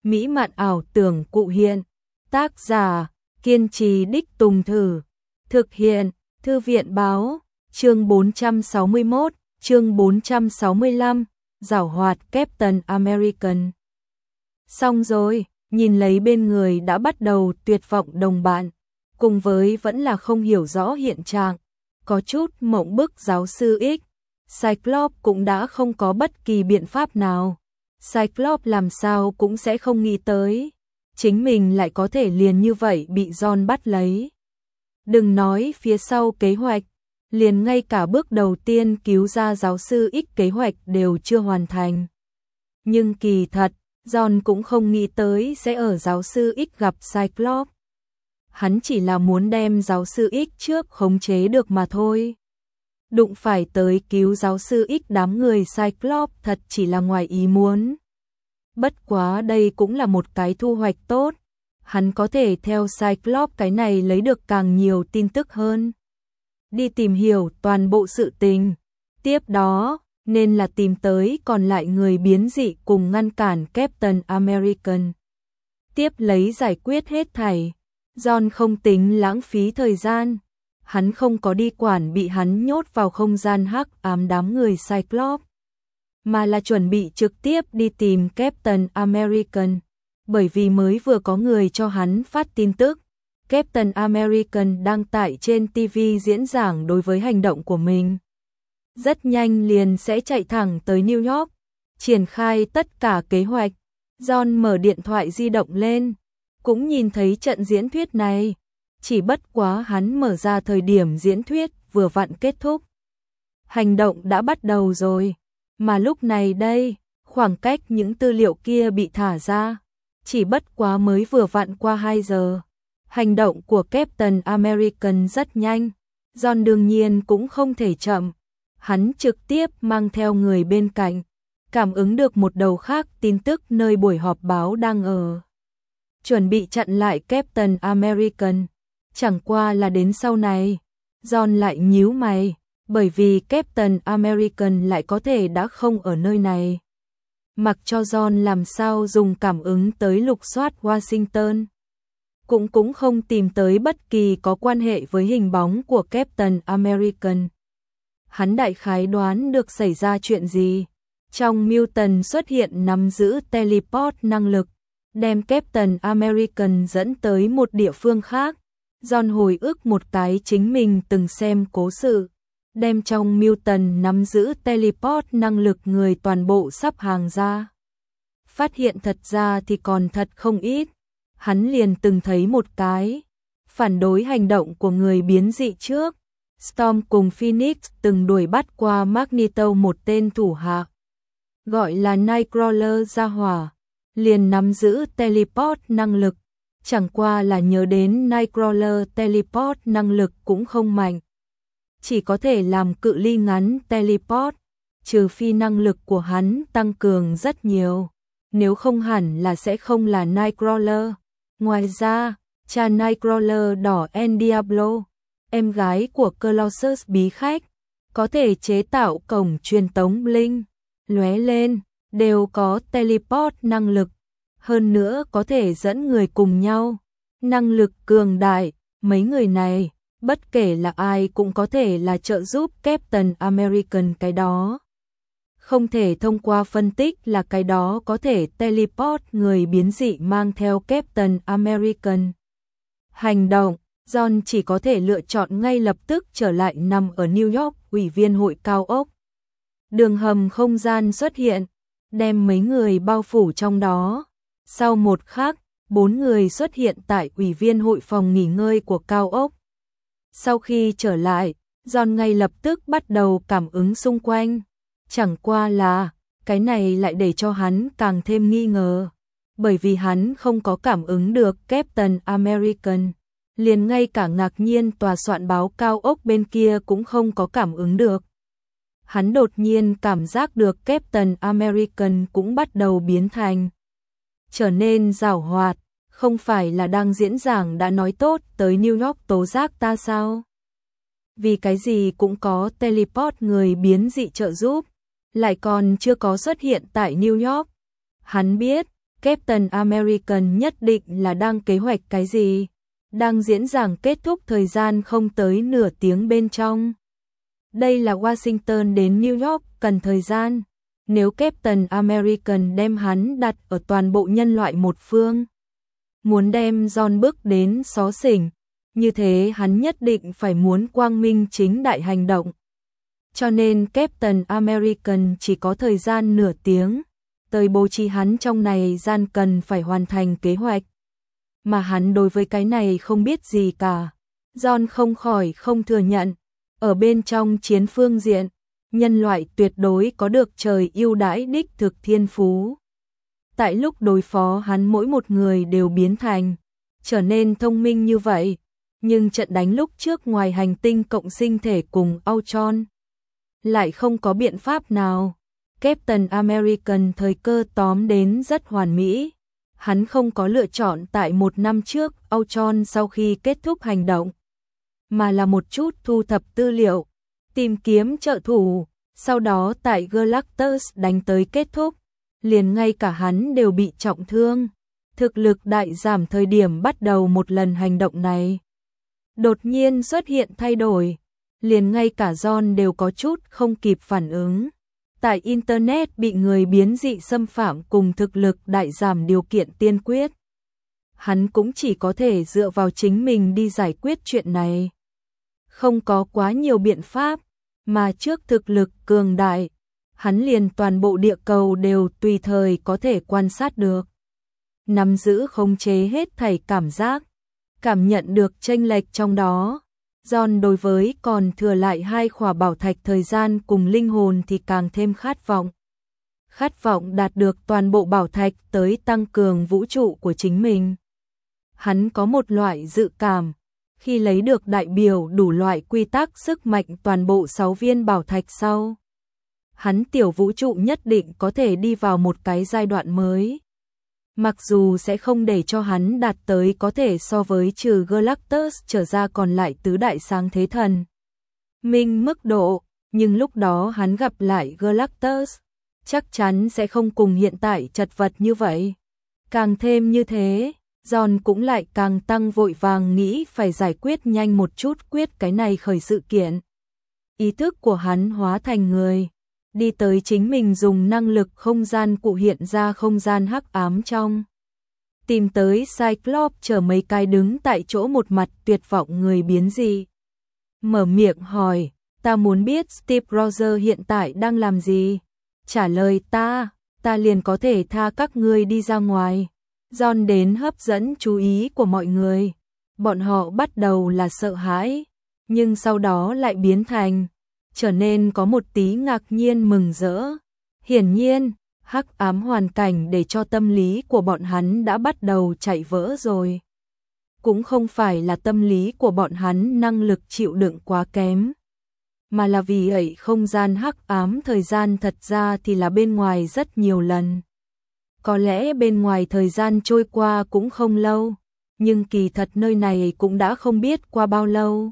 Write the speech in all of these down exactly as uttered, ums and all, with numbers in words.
mỹ mạn ảo tưởng cụ hiện. Tác giả, kiên trì đích tùng thử. Thực hiện, Thư viện báo, chương bốn trăm sáu mươi mốt, chương bốn trăm sáu mươi lăm, giảo hoạt Captain American. Xong rồi, nhìn lấy bên người đã bắt đầu tuyệt vọng đồng bạn, cùng với vẫn là không hiểu rõ hiện trạng, có chút mộng bức giáo sư X, Cyclops cũng đã không có bất kỳ biện pháp nào. Cyclops làm sao cũng sẽ không nghĩ tới, chính mình lại có thể liền như vậy bị John bắt lấy. Đừng nói phía sau kế hoạch, liền ngay cả bước đầu tiên cứu ra giáo sư X kế hoạch đều chưa hoàn thành. Nhưng kỳ thật, John cũng không nghĩ tới sẽ ở giáo sư X gặp Cyclops. Hắn chỉ là muốn đem giáo sư X trước khống chế được mà thôi. Đụng phải tới cứu giáo sư X đám người Cyclops thật chỉ là ngoài ý muốn. Bất quá đây cũng là một cái thu hoạch tốt. Hắn có thể theo Cyclops cái này lấy được càng nhiều tin tức hơn. Đi tìm hiểu toàn bộ sự tình. Tiếp đó, nên là tìm tới còn lại người biến dị cùng ngăn cản Captain American. Tiếp lấy giải quyết hết thảy. John không tính lãng phí thời gian. Hắn không có đi quản bị hắn nhốt vào không gian hắc ám đám người Cyclops, mà là chuẩn bị trực tiếp đi tìm Captain American, bởi vì mới vừa có người cho hắn phát tin tức. Captain American đang tại trên ti vi diễn giảng đối với hành động của mình. Rất nhanh liền sẽ chạy thẳng tới New York, triển khai tất cả kế hoạch. John mở điện thoại di động lên, cũng nhìn thấy trận diễn thuyết này. Chỉ bất quá hắn mở ra thời điểm diễn thuyết vừa vặn kết thúc. Hành động đã bắt đầu rồi, mà lúc này đây, khoảng cách những tư liệu kia bị thả ra, chỉ bất quá mới vừa vặn qua hai giờ. Hành động của Captain American rất nhanh, John đương nhiên cũng không thể chậm. Hắn trực tiếp mang theo người bên cạnh, cảm ứng được một đầu khác tin tức nơi buổi họp báo đang ở. Chuẩn bị chặn lại Captain American. Chẳng qua là đến sau này, John lại nhíu mày, bởi vì Captain American lại có thể đã không ở nơi này. Mặc cho John làm sao dùng cảm ứng tới lục soát Washington, cũng cũng không tìm tới bất kỳ có quan hệ với hình bóng của Captain American. Hắn đại khái đoán được xảy ra chuyện gì. Trong Mutant xuất hiện nắm giữ teleport năng lực, đem Captain American dẫn tới một địa phương khác. John hồi ức một cái chính mình từng xem cố sự, đem trong Mutant nắm giữ teleport năng lực người toàn bộ sắp hàng ra. Phát hiện thật ra thì còn thật không ít. Hắn liền từng thấy một cái phản đối hành động của người biến dị trước. Storm cùng Phoenix từng đuổi bắt qua Magneto một tên thủ hạ, gọi là Nightcrawler gia hỏa, liền nắm giữ teleport năng lực. Chẳng qua là nhớ đến Nightcrawler teleport năng lực cũng không mạnh, chỉ có thể làm cự ly ngắn teleport, trừ phi năng lực của hắn tăng cường rất nhiều, nếu không hẳn là sẽ không là Nightcrawler. Ngoài ra, cha Nightcrawler đỏ El Diablo, em gái của Colossus bí khách, có thể chế tạo cổng truyền tống bling, lóe lên, đều có teleport năng lực. Hơn nữa có thể dẫn người cùng nhau, năng lực cường đại. Mấy người này, bất kể là ai cũng có thể là trợ giúp Captain American cái đó. Không thể thông qua phân tích là cái đó có thể teleport người biến dị mang theo Captain American. Hành động, John chỉ có thể lựa chọn ngay lập tức trở lại nằm ở New York ủy viên hội cao ốc. Đường hầm không gian xuất hiện, đem mấy người bao phủ trong đó. Sau một khắc, bốn người xuất hiện tại ủy viên hội phòng nghỉ ngơi của cao ốc. Sau khi trở lại, John ngay lập tức bắt đầu cảm ứng xung quanh. Chẳng qua là, cái này lại để cho hắn càng thêm nghi ngờ. Bởi vì hắn không có cảm ứng được Captain American. Liền ngay cả ngạc nhiên tòa soạn báo cao ốc bên kia cũng không có cảm ứng được. Hắn đột nhiên cảm giác được Captain American cũng bắt đầu biến thành trở nên giảo hoạt, không phải là đang diễn giảng đã nói tốt tới New York tố giác ta sao? Vì cái gì cũng có teleport người biến dị trợ giúp, lại còn chưa có xuất hiện tại New York. Hắn biết, Captain American nhất định là đang kế hoạch cái gì? Đang diễn giảng kết thúc thời gian không tới nửa tiếng bên trong. Đây là Washington đến New York, cần thời gian. Nếu Captain American đem hắn đặt ở toàn bộ nhân loại một phương, muốn đem John bước đến xó xỉnh, như thế hắn nhất định phải muốn quang minh chính đại hành động. Cho nên Captain American chỉ có thời gian nửa tiếng, tới bố trí hắn trong này gian cần phải hoàn thành kế hoạch. Mà hắn đối với cái này không biết gì cả. John không khỏi không thừa nhận, ở bên trong chiến phương diện, nhân loại tuyệt đối có được trời ưu đãi đích thực thiên phú. Tại lúc đối phó hắn mỗi một người đều biến thành, trở nên thông minh như vậy, nhưng trận đánh lúc trước ngoài hành tinh cộng sinh thể cùng Ultron, lại không có biện pháp nào. Captain American thời cơ tóm đến rất hoàn mỹ. Hắn không có lựa chọn tại một năm trước Ultron sau khi kết thúc hành động, mà là một chút thu thập tư liệu, tìm kiếm trợ thủ, sau đó tại Galactus đánh tới kết thúc, liền ngay cả hắn đều bị trọng thương. Thực lực đại giảm thời điểm bắt đầu một lần hành động này. Đột nhiên xuất hiện thay đổi, liền ngay cả John đều có chút không kịp phản ứng. Tại Internet bị người biến dị xâm phạm cùng thực lực đại giảm điều kiện tiên quyết. Hắn cũng chỉ có thể dựa vào chính mình đi giải quyết chuyện này. Không có quá nhiều biện pháp, mà trước thực lực cường đại, hắn liền toàn bộ địa cầu đều tùy thời có thể quan sát được. Nắm giữ khống chế hết thảy cảm giác, cảm nhận được chênh lệch trong đó. John đối với còn thừa lại hai khỏa bảo thạch thời gian cùng linh hồn thì càng thêm khát vọng. Khát vọng đạt được toàn bộ bảo thạch tới tăng cường vũ trụ của chính mình. Hắn có một loại dự cảm, khi lấy được đại biểu đủ loại quy tắc sức mạnh toàn bộ sáu viên bảo thạch sau, hắn tiểu vũ trụ nhất định có thể đi vào một cái giai đoạn mới. Mặc dù sẽ không để cho hắn đạt tới có thể so với trừ Galactus trở ra còn lại tứ đại sáng thế thần minh mức độ, nhưng lúc đó hắn gặp lại Galactus, chắc chắn sẽ không cùng hiện tại chật vật như vậy. Càng thêm như thế, John cũng lại càng tăng vội vàng nghĩ phải giải quyết nhanh một chút quyết cái này khởi sự kiện. Ý thức của hắn hóa thành người, đi tới chính mình dùng năng lực không gian cụ hiện ra không gian hắc ám trong. Tìm tới Cyclops chờ mấy cái đứng tại chỗ một mặt tuyệt vọng người biến dị. Mở miệng hỏi, ta muốn biết Steve Rogers hiện tại đang làm gì? Trả lời ta, ta liền có thể tha các ngươi đi ra ngoài. John đến hấp dẫn chú ý của mọi người. Bọn họ bắt đầu là sợ hãi, nhưng sau đó lại biến thành trở nên có một tí ngạc nhiên mừng rỡ. Hiển nhiên, hắc ám hoàn cảnh để cho tâm lý của bọn hắn đã bắt đầu chạy vỡ rồi. Cũng không phải là tâm lý của bọn hắn năng lực chịu đựng quá kém, mà là vì ấy không gian hắc ám thời gian thật ra thì là bên ngoài rất nhiều lần. Có lẽ bên ngoài thời gian trôi qua cũng không lâu, nhưng kỳ thật nơi này cũng đã không biết qua bao lâu.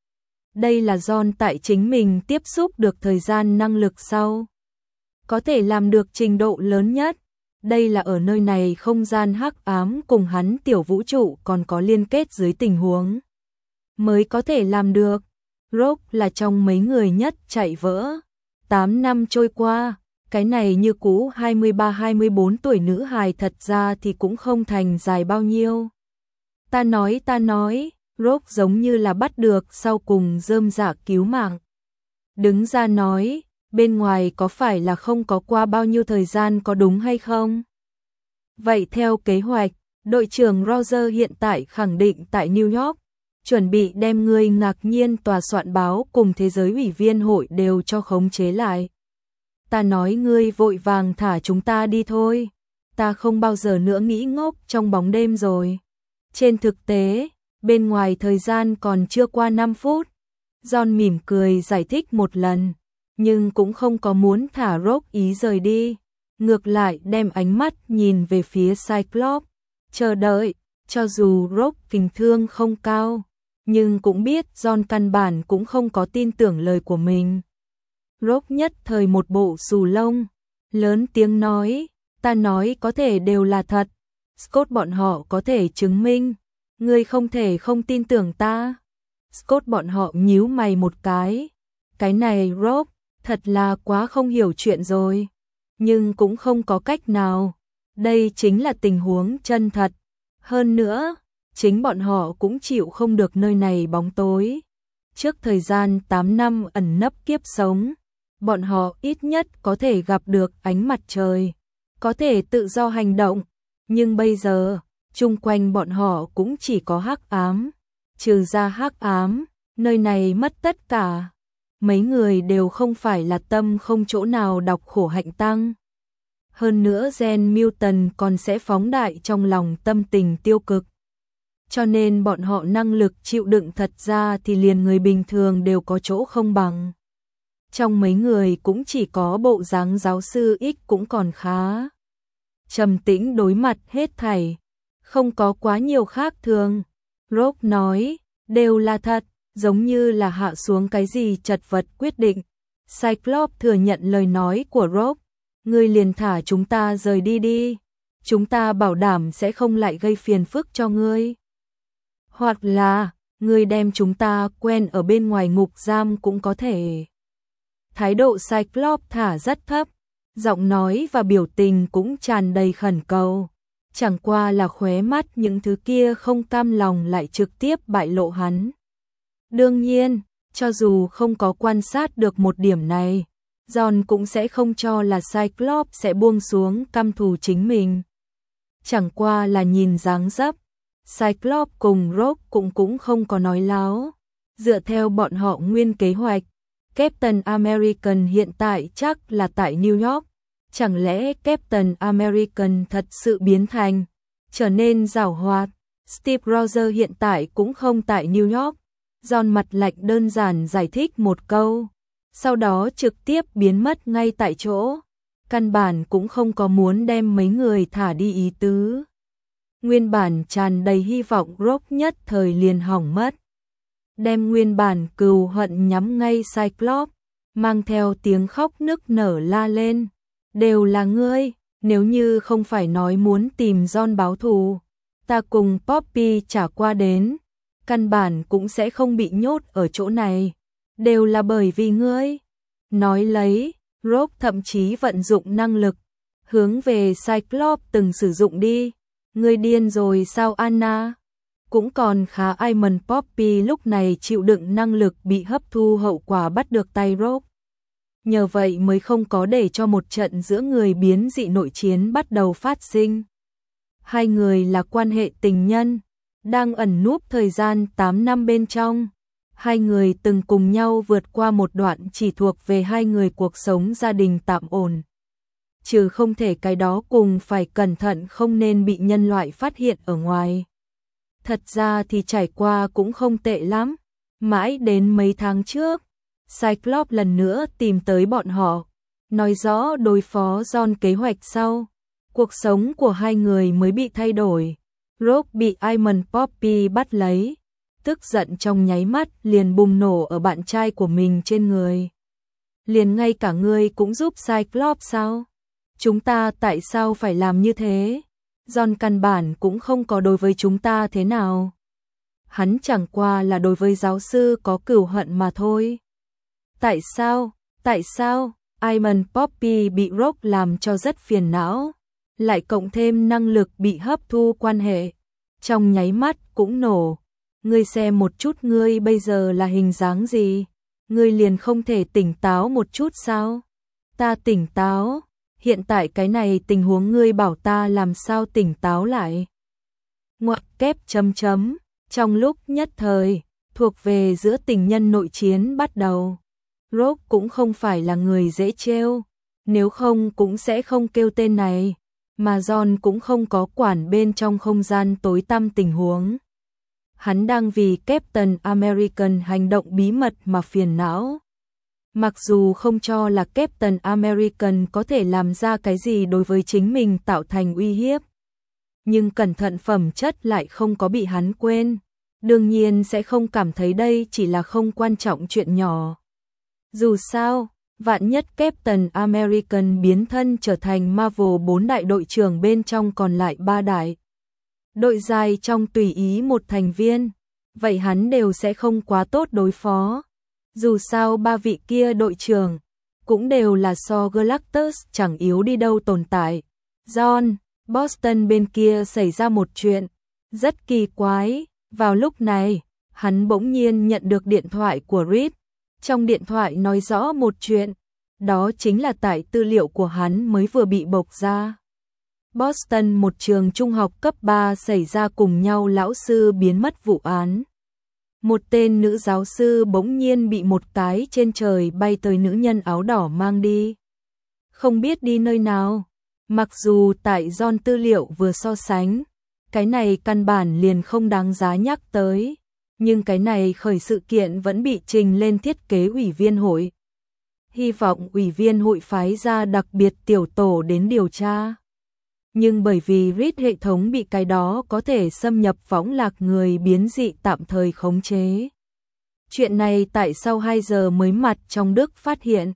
Đây là John tại chính mình tiếp xúc được thời gian năng lực sau, có thể làm được trình độ lớn nhất. Đây là ở nơi này không gian hắc ám cùng hắn tiểu vũ trụ còn có liên kết dưới tình huống mới có thể làm được. Rogue là trong mấy người nhất chạy vỡ. tám năm trôi qua, cái này như cũ hai mươi ba hai mươi bốn tuổi nữ hài thật ra thì cũng không thành dài bao nhiêu. Ta nói ta nói, Rogue giống như là bắt được sau cùng rơm rạ cứu mạng. Đứng ra nói, bên ngoài có phải là không có qua bao nhiêu thời gian có đúng hay không? Vậy theo kế hoạch, đội trưởng Roger hiện tại khẳng định tại New York, chuẩn bị đem người ngạc nhiên tòa soạn báo cùng thế giới ủy viên hội đều cho khống chế lại. Ta nói ngươi vội vàng thả chúng ta đi thôi, ta không bao giờ nữa nghĩ ngốc trong bóng đêm rồi. Trên thực tế, bên ngoài thời gian còn chưa qua năm phút. John mỉm cười giải thích một lần, nhưng cũng không có muốn thả Rogue ý rời đi. Ngược lại đem ánh mắt nhìn về phía Cyclops, chờ đợi, cho dù Rogue kình thương không cao, nhưng cũng biết John căn bản cũng không có tin tưởng lời của mình. Rogue nhất thời một bộ xù lông, lớn tiếng nói, Ta nói có thể đều là thật. Scott bọn họ có thể chứng minh. Ngươi không thể không tin tưởng ta. Scott bọn họ nhíu mày một cái. Cái này Rob, thật là quá không hiểu chuyện rồi. Nhưng cũng không có cách nào. Đây chính là tình huống chân thật. Hơn nữa, chính bọn họ cũng chịu không được nơi này bóng tối. Trước thời gian tám năm ẩn nấp kiếp sống, bọn họ ít nhất có thể gặp được ánh mặt trời, có thể tự do hành động, nhưng bây giờ, chung quanh bọn họ cũng chỉ có hắc ám, trừ ra hắc ám, nơi này mất tất cả. Mấy người đều không phải là tâm không chỗ nào đọc khổ hạnh tăng. Hơn nữa gen mutant còn sẽ phóng đại trong lòng tâm tình tiêu cực. Cho nên bọn họ năng lực chịu đựng thật ra thì liền người bình thường đều có chỗ không bằng. Trong mấy người cũng chỉ có bộ dáng giáo sư X cũng còn khá trầm tĩnh đối mặt hết thảy, không có quá nhiều khác thường. Rob nói, đều là thật, giống như là hạ xuống cái gì chật vật quyết định. Cyclops thừa nhận lời nói của Rob, ngươi liền thả chúng ta rời đi đi, chúng ta bảo đảm sẽ không lại gây phiền phức cho ngươi. Hoặc là, ngươi đem chúng ta quen ở bên ngoài ngục giam cũng có thể. Thái độ Cyclops thả rất thấp, giọng nói và biểu tình cũng tràn đầy khẩn cầu. Chẳng qua là khóe mắt những thứ kia không cam lòng lại trực tiếp bại lộ hắn. Đương nhiên, cho dù không có quan sát được một điểm này, John cũng sẽ không cho là Cyclops sẽ buông xuống căm thù chính mình. Chẳng qua là nhìn dáng dấp, Cyclops cùng Rob cũng cũng không có nói láo. Dựa theo bọn họ nguyên kế hoạch, Captain American hiện tại chắc là tại New York. Chẳng lẽ Captain American thật sự biến thành, trở nên giàu hoạt? Steve Rogers hiện tại cũng không tại New York. John mặt lạnh đơn giản giải thích một câu, sau đó trực tiếp biến mất ngay tại chỗ. Căn bản cũng không có muốn đem mấy người thả đi ý tứ. Nguyên bản tràn đầy hy vọng Rob nhất thời liền hỏng mất. Đem nguyên bản cừu hận nhắm ngay Cyclops, mang theo tiếng khóc nức nở la lên. Đều là ngươi, nếu như không phải nói muốn tìm John báo thù, ta cùng Poppy trả qua đến, căn bản cũng sẽ không bị nhốt ở chỗ này. Đều là bởi vì ngươi. Nói lấy, Rob thậm chí vận dụng năng lực, hướng về Cyclops từng sử dụng đi. Ngươi điên rồi sao Anna? Cũng còn khá Iman Poppy lúc này chịu đựng năng lực bị hấp thu hậu quả bắt được tay Rob. Nhờ vậy mới không có để cho một trận giữa người biến dị nội chiến bắt đầu phát sinh. Hai người là quan hệ tình nhân, đang ẩn núp thời gian tám năm bên trong. Hai người từng cùng nhau vượt qua một đoạn chỉ thuộc về hai người cuộc sống gia đình tạm ổn. Trừ không thể cái đó cùng phải cẩn thận không nên bị nhân loại phát hiện ở ngoài. Thật ra thì trải qua cũng không tệ lắm. Mãi đến mấy tháng trước, Cyclops lần nữa tìm tới bọn họ, nói rõ đối phó John kế hoạch sau. Cuộc sống của hai người mới bị thay đổi. Rob bị Iman Poppy bắt lấy, tức giận trong nháy mắt liền bùng nổ ở bạn trai của mình trên người. Liền ngay cả ngươi cũng giúp Cyclops sao? Chúng ta tại sao phải làm như thế? John căn bản cũng không có đối với chúng ta thế nào. Hắn chẳng qua là đối với giáo sư có cừu hận mà thôi. Tại sao? Tại sao? Iman Poppy bị Rob làm cho rất phiền não. Lại cộng thêm năng lực bị hấp thu quan hệ. Trong nháy mắt cũng nổ. Ngươi xem một chút ngươi bây giờ là hình dáng gì? Ngươi liền không thể tỉnh táo một chút sao? Ta tỉnh táo. Hiện tại cái này tình huống ngươi bảo ta làm sao tỉnh táo lại? Ngoặc kép chấm chấm. Trong lúc nhất thời, thuộc về giữa tình nhân nội chiến bắt đầu. Rob cũng không phải là người dễ trêu, nếu không cũng sẽ không kêu tên này, mà John cũng không có quản bên trong không gian tối tăm tình huống. Hắn đang vì Captain American hành động bí mật mà phiền não. Mặc dù không cho là Captain American có thể làm ra cái gì đối với chính mình tạo thành uy hiếp, nhưng cẩn thận phẩm chất lại không có bị hắn quên. Đương nhiên sẽ không cảm thấy đây chỉ là không quan trọng chuyện nhỏ. Dù sao, Vạn nhất Captain American biến thân trở thành Marvel bốn đại đội trưởng bên trong còn lại ba đại đội dài trong tùy ý một thành viên, vậy hắn đều sẽ không quá tốt đối phó. Dù sao ba vị kia đội trưởng cũng đều là so Galactus chẳng yếu đi đâu tồn tại. John, Boston bên kia xảy ra một chuyện rất kỳ quái. Vào lúc này, hắn bỗng nhiên nhận được điện thoại của Reed. Trong điện thoại nói rõ một chuyện, đó chính là tại tư liệu của hắn mới vừa bị bộc ra. Boston, một trường trung học cấp ba xảy ra cùng nhau lão sư biến mất vụ án. Một tên nữ giáo sư bỗng nhiên bị một cái trên trời bay tới nữ nhân áo đỏ mang đi. Không biết đi nơi nào. Mặc dù tại John tư liệu vừa so sánh, cái này căn bản liền không đáng giá nhắc tới. Nhưng cái này khởi sự kiện vẫn bị trình lên thiết kế ủy viên hội. Hy vọng ủy viên hội phái ra đặc biệt tiểu tổ đến điều tra. Nhưng bởi vì Reed hệ thống bị cái đó có thể xâm nhập võng lạc người biến dị tạm thời khống chế. Chuyện này tại sau hai giờ mới mặt trong Đức phát hiện.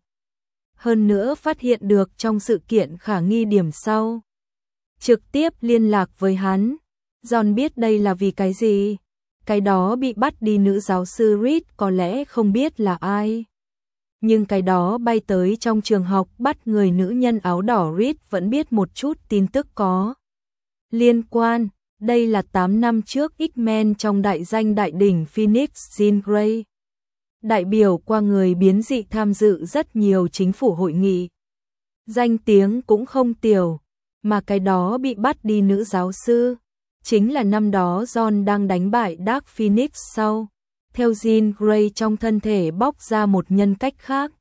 Hơn nữa phát hiện được trong sự kiện khả nghi điểm sau. Trực tiếp liên lạc với hắn. John biết đây là vì cái gì. Cái đó bị bắt đi nữ giáo sư Reed có lẽ không biết là ai. Nhưng cái đó bay tới trong trường học bắt người nữ nhân áo đỏ Reed vẫn biết một chút tin tức có liên quan. Đây là tám năm trước X-Men trong đại danh đại đỉnh Phoenix Jean Grey. Đại biểu qua người biến dị tham dự rất nhiều chính phủ hội nghị. Danh tiếng cũng không tiểu, mà cái đó bị bắt đi nữ giáo sư. Chính là năm đó John đang đánh bại Dark Phoenix sau. Theo Jean Grey trong thân thể bóc ra một nhân cách khác.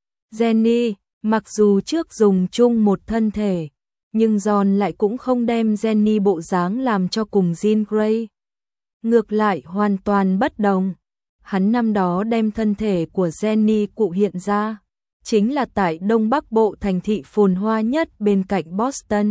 Jenny, mặc dù trước dùng chung một thân thể, nhưng John lại cũng không đem Jenny bộ dáng làm cho cùng Jean Grey. Ngược lại hoàn toàn bất đồng. Hắn năm đó đem thân thể của Jenny cụ hiện ra, chính là tại Đông Bắc Bộ thành thị phồn hoa nhất bên cạnh Boston.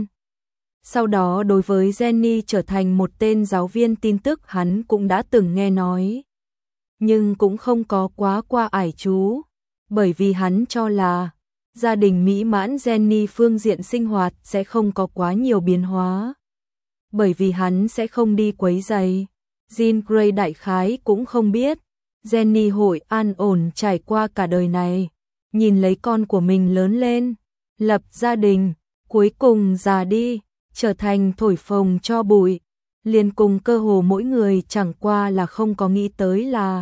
Sau đó đối với Jenny trở thành một tên giáo viên tin tức hắn cũng đã từng nghe nói. Nhưng cũng không có quá qua ải chú, bởi vì hắn cho là gia đình mỹ mãn Jenny phương diện sinh hoạt sẽ không có quá nhiều biến hóa. Bởi vì hắn sẽ không đi quấy rầy. Jean Grey đại khái cũng không biết, Jenny hội an ổn trải qua cả đời này, nhìn lấy con của mình lớn lên, lập gia đình, cuối cùng già đi, trở thành thổi phồng cho bụi. Liền cùng cơ hồ mỗi người chẳng qua là không có nghĩ tới là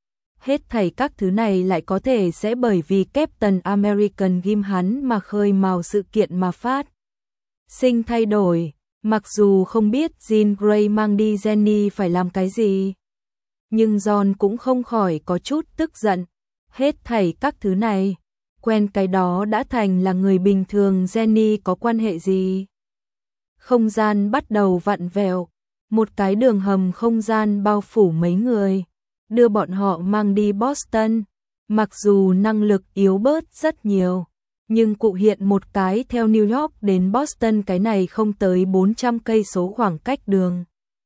hết thảy các thứ này lại có thể sẽ bởi vì Captain American ghim hắn mà khơi mào sự kiện mà phát sinh thay đổi. Mặc dù không biết Jean Grey mang đi Jenny phải làm cái gì, nhưng John cũng không khỏi có chút tức giận. Hết thảy các thứ này, quen cái đó đã thành là người bình thường Jenny có quan hệ gì? Không gian bắt đầu vặn vẹo, một cái đường hầm không gian bao phủ mấy người, đưa bọn họ mang đi Boston. Mặc dù năng lực yếu bớt rất nhiều, nhưng cụ hiện một cái theo New York đến Boston cái này không tới bốn trăm cây số khoảng cách đường.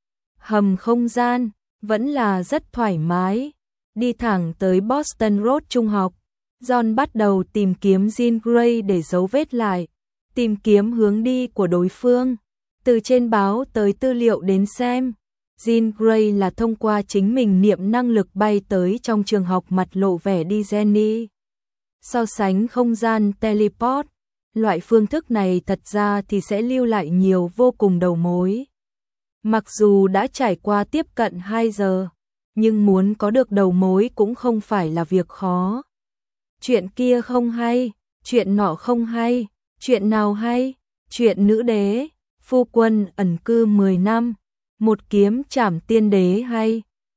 Hầm không gian vẫn là rất thoải mái, đi thẳng tới Boston Road trung học. John bắt đầu tìm kiếm Jean Grey để dấu vết lại, tìm kiếm hướng đi của đối phương. Từ trên báo tới tư liệu đến xem, Jean Grey là thông qua chính mình niệm năng lực bay tới trong trường học mặt lộ vẻ đi Jenny. So sánh không gian teleport, loại phương thức này thật ra thì sẽ lưu lại nhiều vô cùng đầu mối. Mặc dù đã trải qua tiếp cận hai giờ, nhưng muốn có được đầu mối cũng không phải là việc khó. Chuyện kia không hay, chuyện nọ không hay, chuyện nào hay, chuyện nữ đế, phu quân ẩn cư mười năm, một kiếm trảm tiên đế hay.